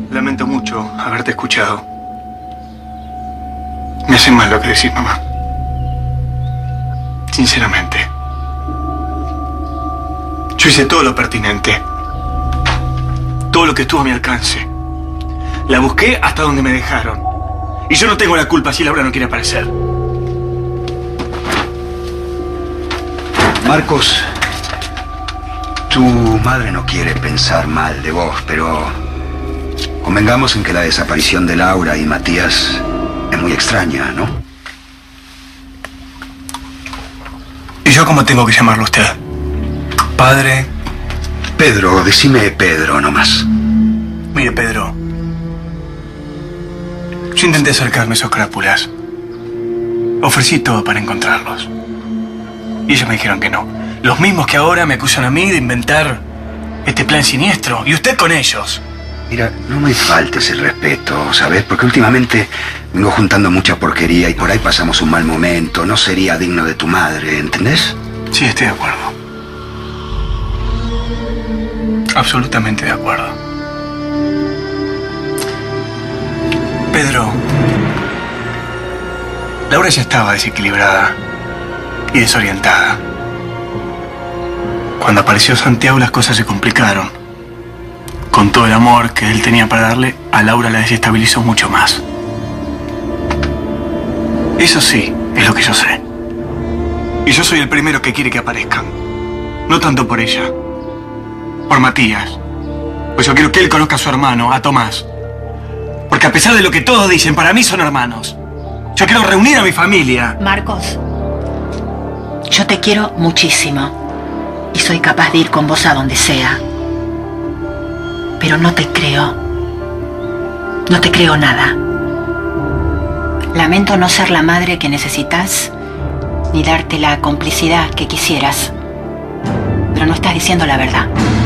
Lamento mucho haberte escuchado. Me hace mal lo que decís, mamá. Sinceramente. Yo hice todo lo pertinente. Todo lo que estuvo a mi alcance. La busqué hasta donde me dejaron. Y yo no tengo la culpa si Laura no quiere aparecer. Marcos, tu madre no quiere pensar mal de vos, pero convengamos en que la desaparición de Laura y Matías es muy extraña, ¿no? ¿Y yo cómo tengo que llamarlo a usted? Padre. Pedro, decime Pedro nomás. Mire, Pedro. Yo intenté acercarme a esos crápulas. Ofrecí todo para encontrarlos. Y ellos me dijeron que no. Los mismos que ahora me acusan a mí de inventar este plan siniestro. Y usted con ellos. Mira, no me faltes el respeto, ¿sabes? Porque últimamente vengo juntando mucha porquería y por ahí pasamos un mal momento. No sería digno de tu madre, ¿entendés? Sí, estoy de acuerdo. Absolutamente de acuerdo. Pedro, Laura ya estaba desequilibrada y desorientada. Cuando apareció Santiago las cosas se complicaron. Con todo el amor que él tenía para darle, a Laura la desestabilizó mucho más. Eso sí, es lo que yo sé. Y yo soy el primero que quiere que aparezcan. No tanto por ella, por Matías. Pues yo quiero que él conozca a su hermano, a Tomás. Porque a pesar de lo que todos dicen, para mí son hermanos. Yo quiero reunir a mi familia. Marcos, yo te quiero muchísimo. Y soy capaz de ir con vos a donde sea. Pero no te creo. No te creo nada. Lamento no ser la madre que necesitas, ni darte la complicidad que quisieras. Pero no estás diciendo la verdad.